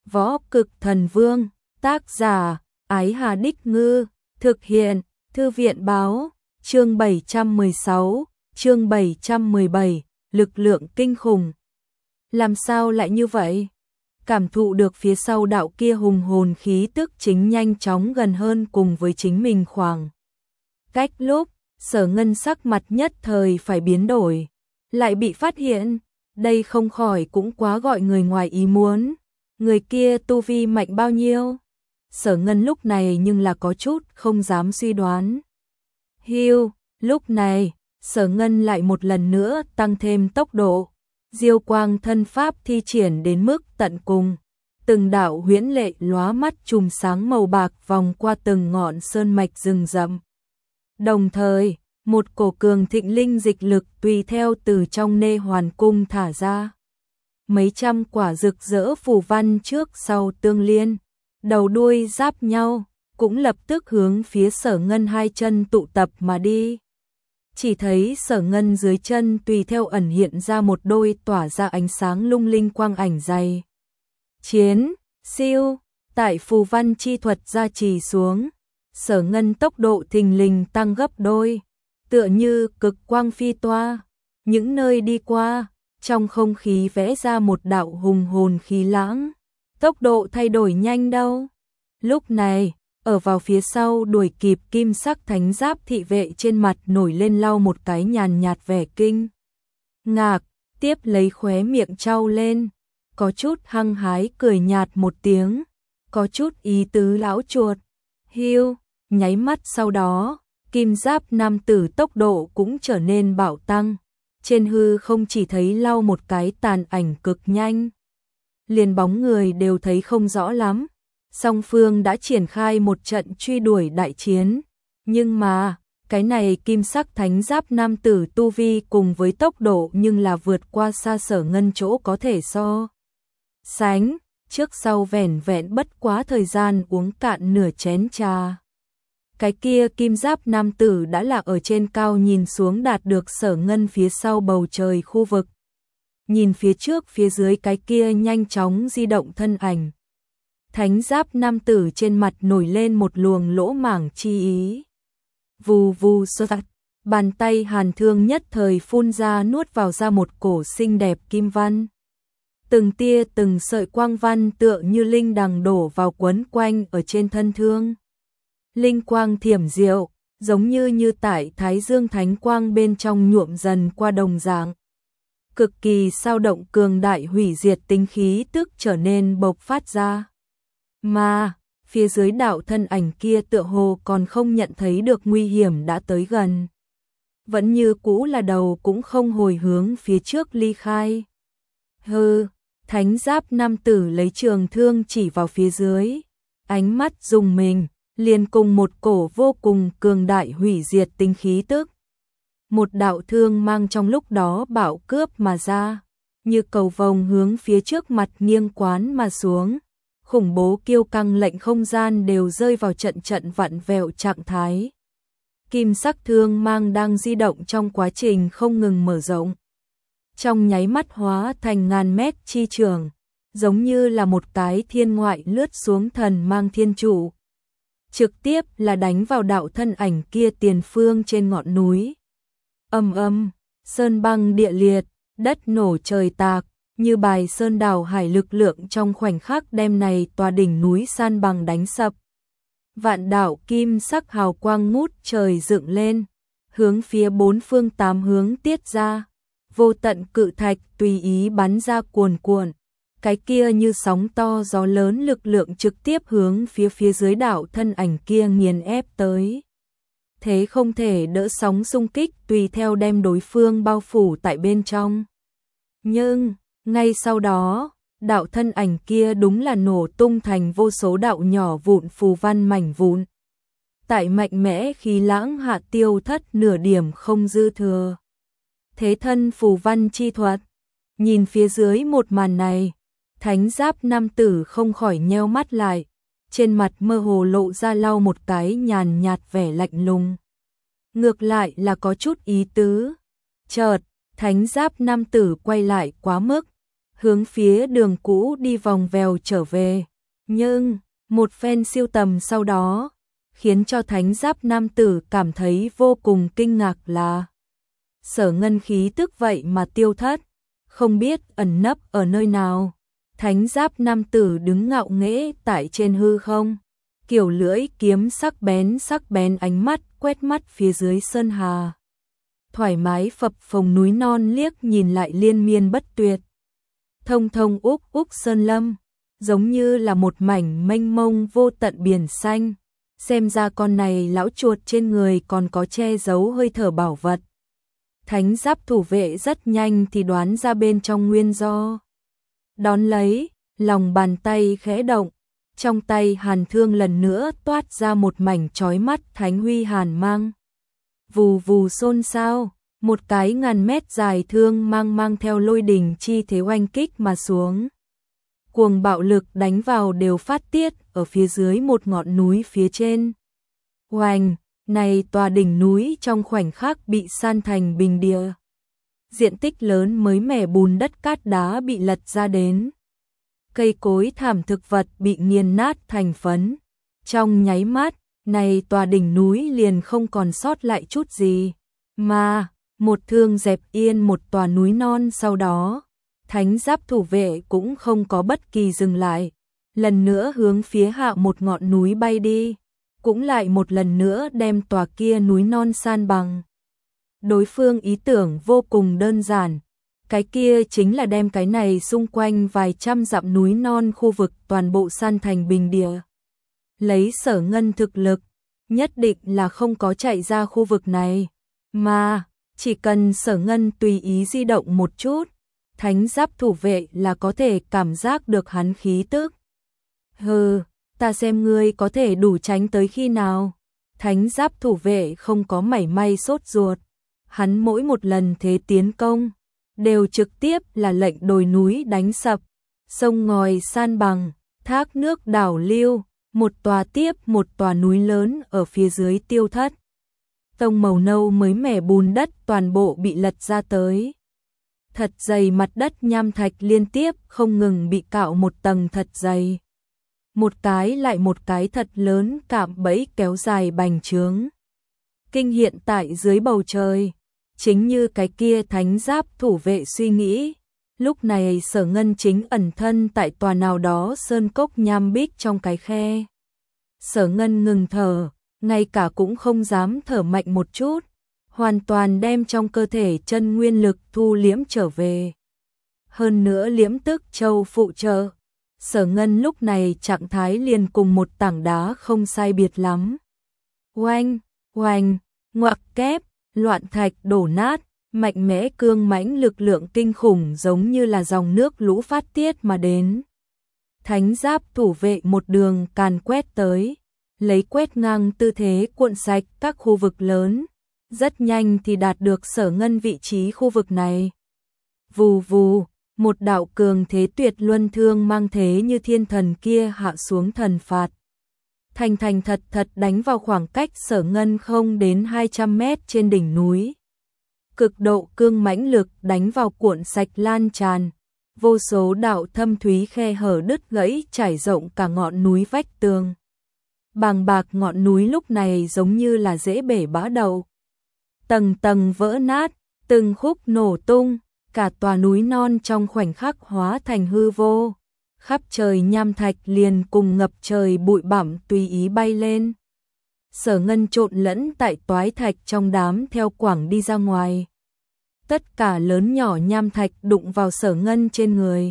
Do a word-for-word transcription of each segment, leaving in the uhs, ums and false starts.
Võ Cực Thần Vương, tác giả, Ái Hà Đích Ngư, thực hiện, Thư viện báo, chương bảy trăm mười sáu, chương bảy trăm mười bảy, lực lượng kinh khủng. Làm sao lại như vậy? Cảm thụ được phía sau đạo kia hùng hồn khí tức chính nhanh chóng gần hơn cùng với chính mình khoảng cách lúc, Sở Ngân sắc mặt nhất thời phải biến đổi, lại bị phát hiện, đây không khỏi cũng quá gọi người ngoài ý muốn. Người kia tu vi mạnh bao nhiêu? Sở Ngân lúc này nhưng là có chút không dám suy đoán. Hiu, lúc này, Sở Ngân lại một lần nữa tăng thêm tốc độ. Diêu quang thân pháp thi triển đến mức tận cùng. Từng đạo huyễn lệ lóa mắt chùm sáng màu bạc vòng qua từng ngọn sơn mạch rừng rậm. Đồng thời, một cổ cường thịnh linh dịch lực tùy theo từ trong nê hoàn cung thả ra. Mấy trăm quả rực rỡ phù văn trước sau tương liên, đầu đuôi giáp nhau, cũng lập tức hướng phía Sở Ngân hai chân tụ tập mà đi. Chỉ thấy Sở Ngân dưới chân tùy theo ẩn hiện ra một đôi tỏa ra ánh sáng lung linh quang ảnh dày. Chiến, siêu, tại phù văn chi thuật gia trì xuống, Sở Ngân tốc độ thình lình tăng gấp đôi, tựa như cực quang phi toa, những nơi đi qua, trong không khí vẽ ra một đạo hùng hồn khí lãng, tốc độ thay đổi nhanh đâu. Lúc này, ở vào phía sau đuổi kịp kim sắc thánh giáp thị vệ trên mặt nổi lên lau một cái nhàn nhạt vẻ kinh ngạc, tiếp lấy khóe miệng trao lên, có chút hăng hái cười nhạt một tiếng, có chút ý tứ lão chuột. Hiu, nháy mắt sau đó, kim giáp nam tử tốc độ cũng trở nên bạo tăng, trên hư không chỉ thấy lau một cái tàn ảnh cực nhanh, liền bóng người đều thấy không rõ lắm. Song phương đã triển khai một trận truy đuổi đại chiến, nhưng mà, cái này kim sắc thánh giáp nam tử tu vi cùng với tốc độ nhưng là vượt qua xa Sở Ngân chỗ có thể so sánh, trước sau vẻn vẹn bất quá thời gian uống cạn nửa chén trà. Cái kia kim giáp nam tử đã là ở trên cao nhìn xuống đạt được Sở Ngân phía sau bầu trời khu vực. Nhìn phía trước phía dưới cái kia nhanh chóng di động thân ảnh. Thánh giáp nam tử trên mặt nổi lên một luồng lỗ mảng chi ý. Vù vù sơ tạch, bàn tay hàn thương nhất thời phun ra nuốt vào ra một cổ xinh đẹp kim văn. Từng tia từng sợi quang văn tựa như linh đằng đổ vào quấn quanh ở trên thân thương. Linh quang thiểm diệu, giống như như tại Thái Dương Thánh Quang bên trong nhuộm dần qua đồng dạng. Cực kỳ sao động cường đại hủy diệt tinh khí tức trở nên bộc phát ra. Mà, phía dưới đạo thân ảnh kia tựa hồ còn không nhận thấy được nguy hiểm đã tới gần. Vẫn như cũ là đầu cũng không hồi hướng phía trước ly khai. Hừ, thánh giáp nam tử lấy trường thương chỉ vào phía dưới. Ánh mắt dùng mình, liền cùng một cổ vô cùng cường đại hủy diệt tinh khí tức. Một đạo thương mang trong lúc đó bạo cướp mà ra, như cầu vồng hướng phía trước mặt nghiêng quán mà xuống. Khủng bố kiêu căng lệnh không gian đều rơi vào trận trận vặn vẹo trạng thái. Kim sắc thương mang đang di động trong quá trình không ngừng mở rộng. Trong nháy mắt hóa thành ngàn mét chi trường, giống như là một cái thiên ngoại lướt xuống thần mang thiên trụ. Trực tiếp là đánh vào đạo thân ảnh kia tiền phương trên ngọn núi. Âm âm, sơn băng địa liệt, đất nổ trời tạc. Như bài sơn đảo hải lực lượng trong khoảnh khắc đem này tòa đỉnh núi san bằng đánh sập. Vạn đạo kim sắc hào quang ngút trời dựng lên, hướng phía bốn phương tám hướng tiết ra. Vô tận cự thạch tùy ý bắn ra cuồn cuộn. Cái kia như sóng to gió lớn lực lượng trực tiếp hướng phía phía dưới đảo thân ảnh kia nghiền ép tới. Thế không thể đỡ sóng xung kích tùy theo đem đối phương bao phủ tại bên trong. Nhưng ngay sau đó, đạo thân ảnh kia đúng là nổ tung thành vô số đạo nhỏ vụn phù văn mảnh vụn. Tại mạnh mẽ khí lãng hạ tiêu thất nửa điểm không dư thừa. Thế thân phù văn chi thuật, nhìn phía dưới một màn này, thánh giáp nam tử không khỏi nheo mắt lại, trên mặt mơ hồ lộ ra lau một cái nhàn nhạt vẻ lạnh lùng. Ngược lại là có chút ý tứ. Chợt, thánh giáp nam tử quay lại quá mức. hướng phía đường cũ đi vòng vèo trở về. Nhưng, một phen siêu tầm sau đó, khiến cho thánh giáp nam tử cảm thấy vô cùng kinh ngạc là Sở Ngân khí tức vậy mà tiêu thất, không biết ẩn nấp ở nơi nào. Thánh giáp nam tử đứng ngạo nghễ tại trên hư không, kiểu lưỡi kiếm sắc bén sắc bén ánh mắt quét mắt phía dưới sơn hà. Thoải mái phập phồng núi non liếc nhìn lại liên miên bất tuyệt. Thông thông úc úc sơn lâm, giống như là một mảnh mênh mông vô tận biển xanh. Xem ra con này lão chuột trên người còn có che giấu hơi thở bảo vật. Thánh giáp thủ vệ rất nhanh thì đoán ra bên trong nguyên do. Đón lấy, lòng bàn tay khẽ động, trong tay hàn thương lần nữa toát ra một mảnh chói mắt thánh huy hàn mang. Vù vù xôn xao, một cái ngàn mét dài thương mang mang theo lôi đình chi thế oanh kích mà xuống. Cuồng bạo lực đánh vào đều phát tiết ở phía dưới một ngọn núi phía trên. Oanh, này tòa đỉnh núi trong khoảnh khắc bị san thành bình địa. Diện tích lớn mới mẻ bùn đất cát đá bị lật ra đến. Cây cối thảm thực vật bị nghiền nát thành phấn. Trong nháy mắt, này tòa đỉnh núi liền không còn sót lại chút gì. Mà, một thương dẹp yên một tòa núi non sau đó. Thánh giáp thủ vệ cũng không có bất kỳ dừng lại. Lần nữa hướng phía hạ một ngọn núi bay đi. Cũng lại một lần nữa đem tòa kia núi non san bằng. Đối phương ý tưởng vô cùng đơn giản. Cái kia chính là đem cái này xung quanh vài trăm dặm núi non khu vực toàn bộ san thành bình địa. Lấy Sở Ngân thực lực, nhất định là không có chạy ra khu vực này. Mà, chỉ cần Sở Ngân tùy ý di động một chút, thánh giáp thủ vệ là có thể cảm giác được hắn khí tức. Hừ, ta xem ngươi có thể đủ tránh tới khi nào. Thánh giáp thủ vệ không có mảy may sốt ruột. Hắn mỗi một lần thế tiến công, đều trực tiếp là lệnh đồi núi đánh sập, sông ngòi san bằng, thác nước đảo lưu, một tòa tiếp một tòa núi lớn ở phía dưới tiêu thất. Tông màu nâu mới mẻ bùn đất toàn bộ bị lật ra tới. Thật dày mặt đất nham thạch liên tiếp không ngừng bị cạo một tầng thật dày. Một cái lại một cái thật lớn cạm bẫy kéo dài bành trướng. Kinh hiện tại dưới bầu trời, chính như cái kia thánh giáp thủ vệ suy nghĩ. Lúc này Sở Ngân chính ẩn thân tại tòa nào đó sơn cốc nham bích trong cái khe. Sở Ngân ngừng thở, ngay cả cũng không dám thở mạnh một chút. Hoàn toàn đem trong cơ thể chân nguyên lực thu liễm trở về. Hơn nữa liễm tức châu phụ trợ. Sở Ngân lúc này trạng thái liền cùng một tảng đá không sai biệt lắm. Oanh, oanh, ngoặc kép, loạn thạch đổ nát, mạnh mẽ cương mãnh lực lượng kinh khủng giống như là dòng nước lũ phát tiết mà đến. Thánh giáp thủ vệ một đường càn quét tới, lấy quét ngang tư thế cuộn sạch các khu vực lớn. Rất nhanh thì đạt được Sở Ngân vị trí khu vực này. Vù vù, một đạo cường thế tuyệt luân thương mang thế như thiên thần kia hạ xuống thần phạt. Thành thành thật thật đánh vào khoảng cách Sở Ngân không đến hai trăm mét trên đỉnh núi. Cực độ cương mãnh lực đánh vào cuộn sạch lan tràn. Vô số đạo thâm thúy khe hở đứt gãy trải rộng cả ngọn núi vách tường. Bàng bạc ngọn núi lúc này giống như là dễ bể bã đậu. Tầng tầng vỡ nát, từng khúc nổ tung, cả tòa núi non trong khoảnh khắc hóa thành hư vô. Khắp trời nham thạch liền cùng ngập trời bụi bặm tùy ý bay lên. Sở Ngân trộn lẫn tại toái thạch trong đám theo quảng đi ra ngoài. Tất cả lớn nhỏ nham thạch đụng vào Sở Ngân trên người.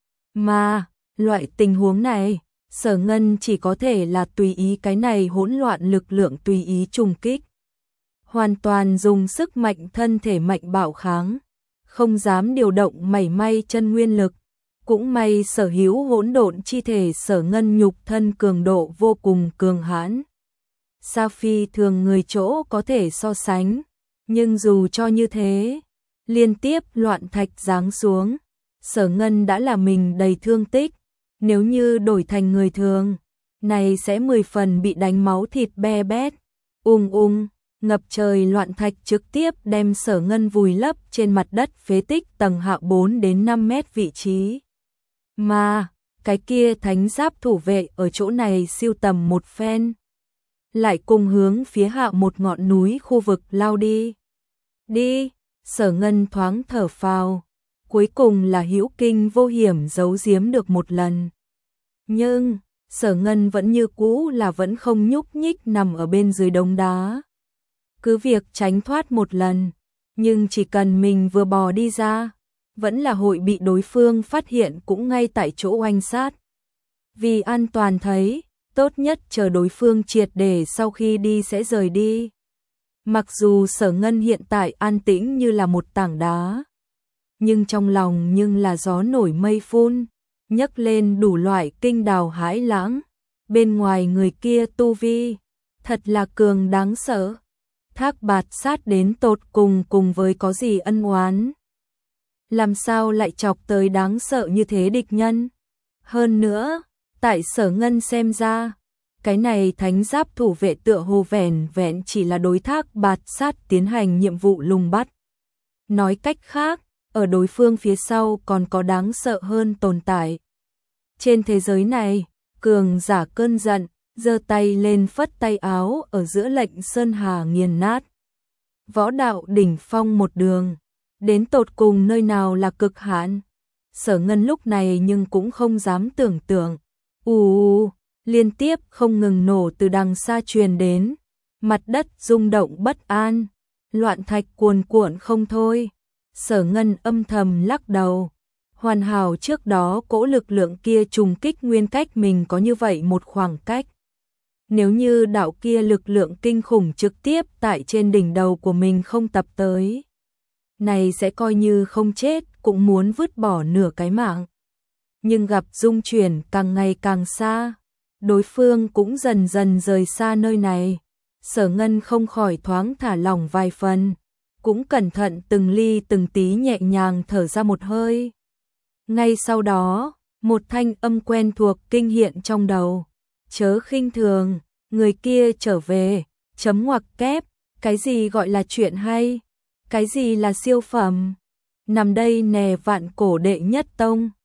Mà, loại tình huống này, Sở Ngân chỉ có thể là tùy ý cái này hỗn loạn lực lượng tùy ý trùng kích. Hoàn toàn dùng sức mạnh thân thể mạnh bạo kháng, không dám điều động mảy may chân nguyên lực. Cũng may sở hữu hỗn độn chi thể Sở Ngân nhục thân cường độ vô cùng cường hãn. Sa phi thường người chỗ có thể so sánh, nhưng dù cho như thế, liên tiếp loạn thạch giáng xuống, Sở Ngân đã là mình đầy thương tích. Nếu như đổi thành người thường, này sẽ mười phần bị đánh máu thịt be bét. Ung ung, ngập trời loạn thạch trực tiếp đem Sở Ngân vùi lấp trên mặt đất phế tích tầng hạ bốn đến năm mét vị trí. Mà, cái kia thánh giáp thủ vệ ở chỗ này siêu tầm một phen, lại cùng hướng phía hạ một ngọn núi khu vực lao đi. Đi, Sở Ngân thoáng thở phào, cuối cùng là hữu kinh vô hiểm giấu giếm được một lần. Nhưng, Sở Ngân vẫn như cũ là vẫn không nhúc nhích nằm ở bên dưới đống đá. Cứ việc tránh thoát một lần, nhưng chỉ cần mình vừa bò đi ra, vẫn là hội bị đối phương phát hiện cũng ngay tại chỗ oanh sát. Vì an toàn thấy, tốt nhất chờ đối phương triệt để sau khi đi sẽ rời đi. Mặc dù Sở Ngân hiện tại an tĩnh như là một tảng đá, nhưng trong lòng nhưng là gió nổi mây phun, nhấc lên đủ loại kinh đào hãi lãng. Bên ngoài người kia tu vi, thật là cường đáng sợ. Thác Bạt sát đến tột cùng cùng với có gì ân oán. Làm sao lại chọc tới đáng sợ như thế địch nhân? Hơn nữa, tại Sở Ngân xem ra, cái này thánh giáp thủ vệ tựa hồ vẻn vẹn chỉ là đối Thác Bạt sát tiến hành nhiệm vụ lùng bắt. Nói cách khác, ở đối phương phía sau còn có đáng sợ hơn tồn tại. Trên thế giới này, cường giả cơn giận, giơ tay lên phất tay áo ở giữa lệnh sơn hà nghiền nát. Võ đạo đỉnh phong một đường, đến tột cùng nơi nào là cực hạn. Sở Ngân lúc này nhưng cũng không dám tưởng tượng. Ù, liên tiếp không ngừng nổ từ đằng xa truyền đến, mặt đất rung động bất an, loạn thạch cuồn cuộn không thôi. Sở Ngân âm thầm lắc đầu, hoàn hảo trước đó cỗ lực lượng kia trùng kích nguyên cách mình có như vậy một khoảng cách. Nếu như đạo kia lực lượng kinh khủng trực tiếp tại trên đỉnh đầu của mình không tập tới, này sẽ coi như không chết cũng muốn vứt bỏ nửa cái mạng. Nhưng gặp dung chuyển càng ngày càng xa, đối phương cũng dần dần rời xa nơi này. Sở Ngân không khỏi thoáng thả lỏng vài phần, cũng cẩn thận từng ly từng tí nhẹ nhàng thở ra một hơi. Ngay sau đó, một thanh âm quen thuộc kinh hiện trong đầu. Chớ khinh thường, người kia trở về, chấm ngoặc kép, cái gì gọi là chuyện hay, cái gì là siêu phẩm. Nằm đây nè vạn cổ đệ nhất tông.